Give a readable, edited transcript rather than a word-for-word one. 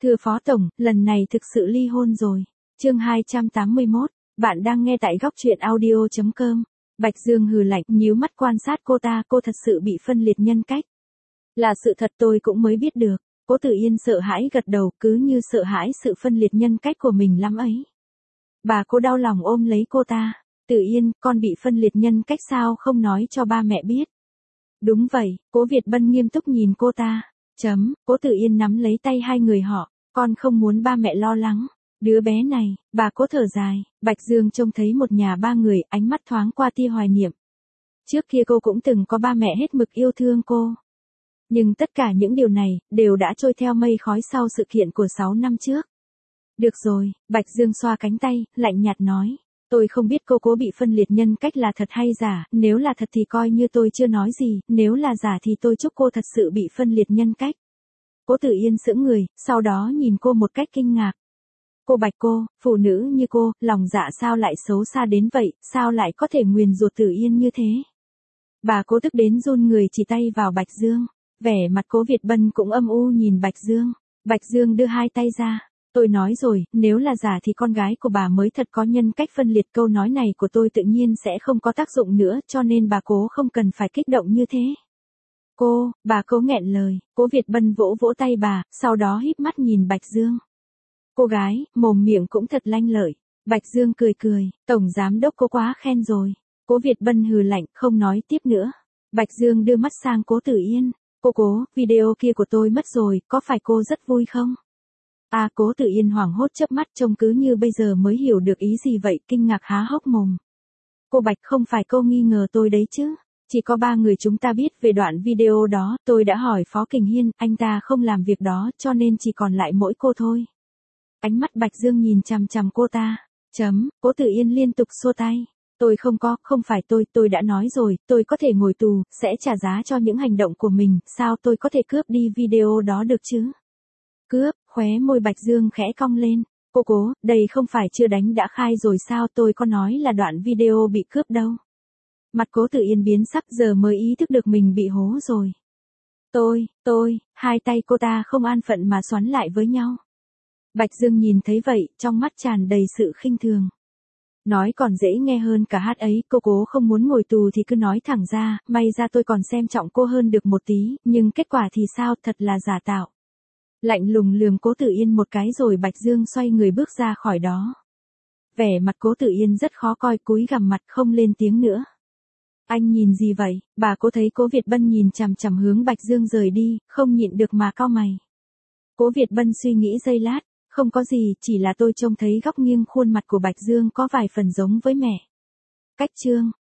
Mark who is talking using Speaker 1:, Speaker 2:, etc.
Speaker 1: Thưa Phó Tổng, lần này thực sự ly hôn rồi. Chương 281, bạn đang nghe tại góc truyện audio.com. Bạch Dương hừ lạnh, nhíu mắt quan sát cô ta, cô thật sự bị phân liệt nhân cách. Là sự thật tôi cũng mới biết được. Cố Tử Yên sợ hãi gật đầu, cứ như sợ hãi sự phân liệt nhân cách của mình lắm ấy. Bà Cố đau lòng ôm lấy cô ta. Tử Yên, con bị phân liệt nhân cách sao không nói cho ba mẹ biết? Đúng vậy, Cố Việt Bân nghiêm túc nhìn cô ta. Cố Tử Yên nắm lấy tay hai người họ, con không muốn ba mẹ lo lắng. Đứa bé này, bà Cố thở dài. Bạch Dương trông thấy một nhà ba người, ánh mắt thoáng qua tia hoài niệm. Trước kia cô cũng từng có ba mẹ hết mực yêu thương cô. Nhưng tất cả những điều này, đều đã trôi theo mây khói sau sự kiện của 6 năm trước. Được rồi, Bạch Dương xoa cánh tay, lạnh nhạt nói. Tôi không biết cô Cố bị phân liệt nhân cách là thật hay giả, nếu là thật thì coi như tôi chưa nói gì, nếu là giả thì tôi chúc cô thật sự bị phân liệt nhân cách. Cố Tử Yên sững người, sau đó nhìn cô một cách kinh ngạc. Cô Bạch cô, phụ nữ như cô, lòng dạ sao lại xấu xa đến vậy, sao lại có thể nguyền rủa Tử Yên như thế? Bà Cố tức đến run người chỉ tay vào Bạch Dương, vẻ mặt Cố Việt Bân cũng âm u nhìn Bạch Dương. Bạch Dương đưa hai tay ra. Tôi nói rồi, nếu là giả thì con gái của bà mới thật có nhân cách phân liệt, câu nói này của tôi tự nhiên sẽ không có tác dụng nữa, cho nên bà Cố không cần phải kích động như thế. Bà Cố nghẹn lời. Cố Việt Bân vỗ vỗ tay bà, sau đó híp mắt nhìn Bạch Dương. Cô gái, mồm miệng cũng thật lanh lợi. Bạch Dương cười cười, Tổng Giám Đốc Cố quá khen rồi. Cố Việt Bân hừ lạnh, không nói tiếp nữa. Bạch Dương đưa mắt sang Cố Tử Yên. Cô Cố, video kia của tôi mất rồi, có phải cô rất vui không? Cố Tử Yên hoảng hốt chớp mắt, trông cứ như bây giờ mới hiểu được ý gì vậy, kinh ngạc há hốc mồm. Cô Bạch, không phải cô nghi ngờ tôi đấy chứ? Chỉ có 3 người chúng ta biết về đoạn video đó, tôi đã hỏi Phó Kình Hiên, anh ta không làm việc đó, cho nên chỉ còn lại mỗi cô thôi. Ánh mắt Bạch Dương nhìn chằm chằm cô ta. Cố Tử Yên liên tục xua tay. Tôi không phải tôi đã nói rồi, tôi có thể ngồi tù, sẽ trả giá cho những hành động của mình, sao tôi có thể cướp đi video đó được chứ? Cướp, khóe môi Bạch Dương khẽ cong lên. Cô Cố, đây không phải chưa đánh đã khai rồi sao, tôi có nói là đoạn video bị cướp đâu. Mặt Cố Tử Yên biến sắc, giờ mới ý thức được mình bị hố rồi. Hai tay cô ta không an phận mà xoắn lại với nhau. Bạch Dương nhìn thấy vậy, trong mắt tràn đầy sự khinh thường. Nói còn dễ nghe hơn cả hát ấy, cô Cố không muốn ngồi tù thì cứ nói thẳng ra, may ra tôi còn xem trọng cô hơn được một tí, nhưng kết quả thì sao, thật là giả tạo. Lạnh lùng lườm Cố Tử Yên một cái rồi Bạch Dương xoay người bước ra khỏi đó. Vẻ mặt Cố Tử Yên rất khó coi, cúi gằm mặt không lên tiếng nữa. Anh nhìn gì vậy? Bà Cố thấy Cố Việt Bân nhìn chằm chằm hướng Bạch Dương rời đi, không nhịn được mà cau mày. Cố Việt Bân suy nghĩ giây lát, không có gì, chỉ là tôi trông thấy góc nghiêng khuôn mặt của Bạch Dương có vài phần giống với mẹ. Cách chương